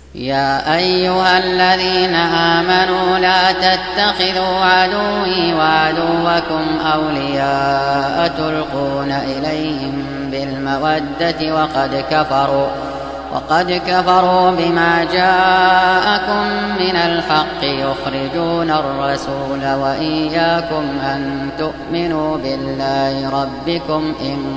يا أيها الذين آمنوا لا تتخذوا عدوي وعدوكم أولياء تلقون إليهم بالمودة وقد كفروا بما جاءكم من الحق يخرجون الرسول وإياكم أن تؤمنوا بالله ربكم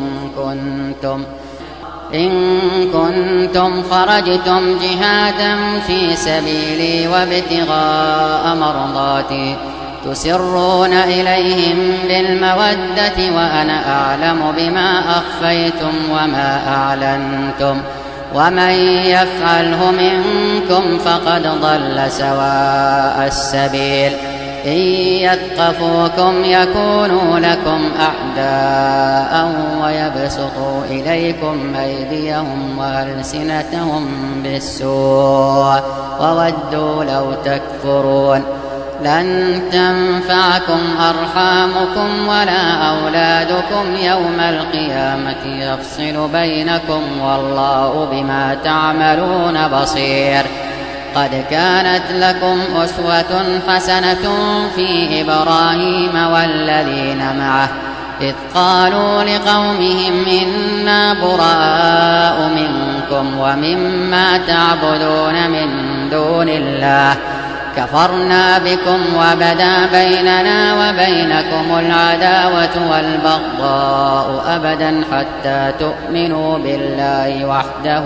إن كنتم خرجتم جهادا في سبيلي وابتغاء مرضاتي تسرون إليهم بالمودة وأنا أعلم بما أخفيتم وما أعلنتم ومن يفعله منكم فقد ضل سواء السبيل إن يثقفوكم يكونوا لكم أعداء ويبسطوا إليكم أيديهم وألسنتهم بالسوء وودوا لو تكفرون لن تنفعكم أرحامكم ولا أولادكم يوم القيامة يفصل بينكم والله بما تعملون بصير. قد كانت لكم أسوة حسنة في إبراهيم والذين معه إذ قالوا لقومهم إنا براء منكم ومما تعبدون من دون الله كفرنا بكم وبدا بيننا وبينكم العداوة والبغضاء أبدا حتى تؤمنوا بالله وحده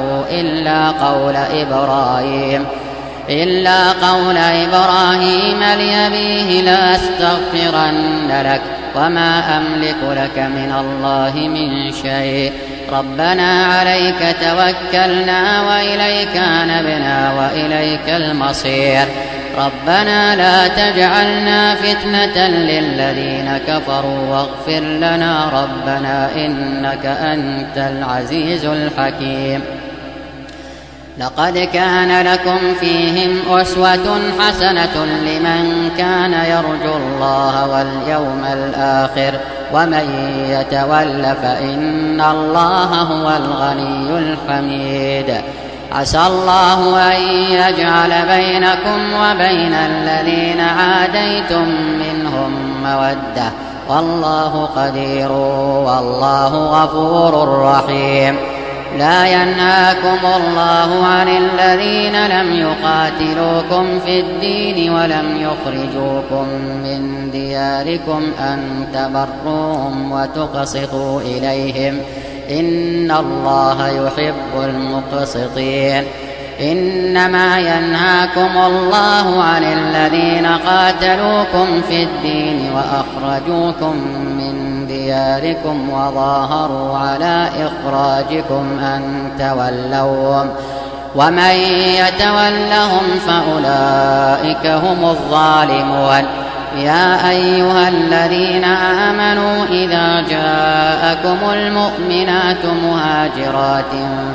إلا قول إبراهيم لأبيه لأستغفرن لك وما أملك لك من الله من شيء ربنا عليك توكلنا وإليك أنبنا وإليك المصير ربنا لا تجعلنا فتنة للذين كفروا واغفر لنا ربنا إنك أنت العزيز الحكيم. لقد كان لكم فيهم أسوة حسنة لمن كان يرجو الله واليوم الآخر ومن يتول فإن الله هو الغني الحميد. عسى الله أن يجعل بينكم وبين الذين عاديتم منهم مودة والله قدير والله غفور رحيم. لا ينهاكم الله عن الذين لم يقاتلوكم في الدين ولم يخرجوكم من دياركم أن تبروهم وتقسطوا إليهم إن الله يحب المقسطين. إنما ينهاكم الله عن الذين قاتلوكم في الدين وأخرجوكم من دياركم وظاهروا على إخراجكم أن تولوهم ومن يتولهم فأولئك هم الظالمون. يا أيها الذين آمنوا إذا جاءكم المؤمنات مهاجرات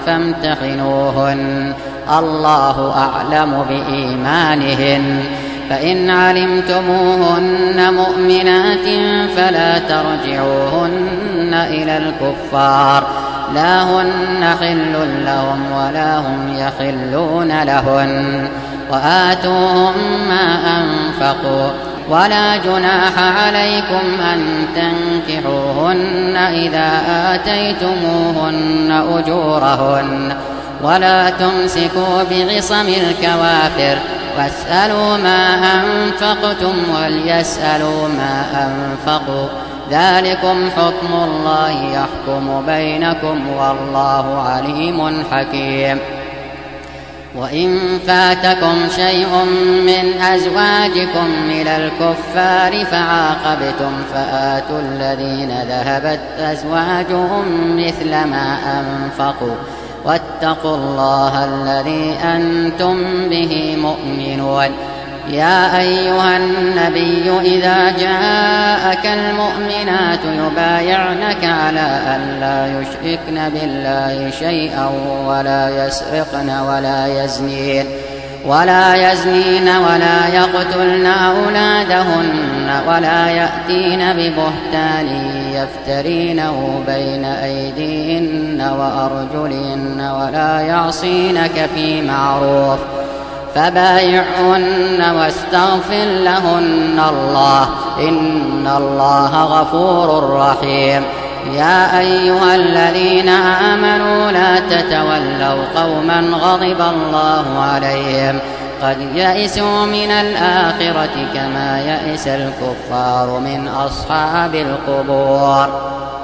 فامتحنوهن الله أعلم بإيمانهن فإن علمتموهن مؤمنات فلا ترجعوهن إلى الكفار لا هن حل لهم ولا هم يحلون لهن وآتوهم ما أنفقوا ولا جناح عليكم أن تنكحوهن إذا آتيتموهن أجورهن ولا تمسكوا بعصم الكوافر واسألوا ما أنفقتم وليسألوا ما أنفقوا ذلكم حكم الله يحكم بينكم والله عليم حكيم. وإن فاتكم شيء من أزواجكم إلى الكفار فعاقبتم فآتوا الذين ذهبت أزواجهم مثل ما أنفقوا واتقوا الله الذي أنتم به مؤمنون. يا أيها النبي إذا جاءك المؤمنات يبايعنك على أن لا يشركن بالله شيئا ولا يسرقن ولا يزنين ولا يقتلن أولادهن ولا يأتين ببهتان يفترينه بين أيديهن وأرجلهن ولا يعصينك في معروف فبايعهن واستغفر لهن الله إن الله غفور رحيم. يا أيها الذين آمنوا لا تتولوا قوما غضب الله عليهم قد يئسوا من الآخرة كما يئس الكفار من أصحاب القبور.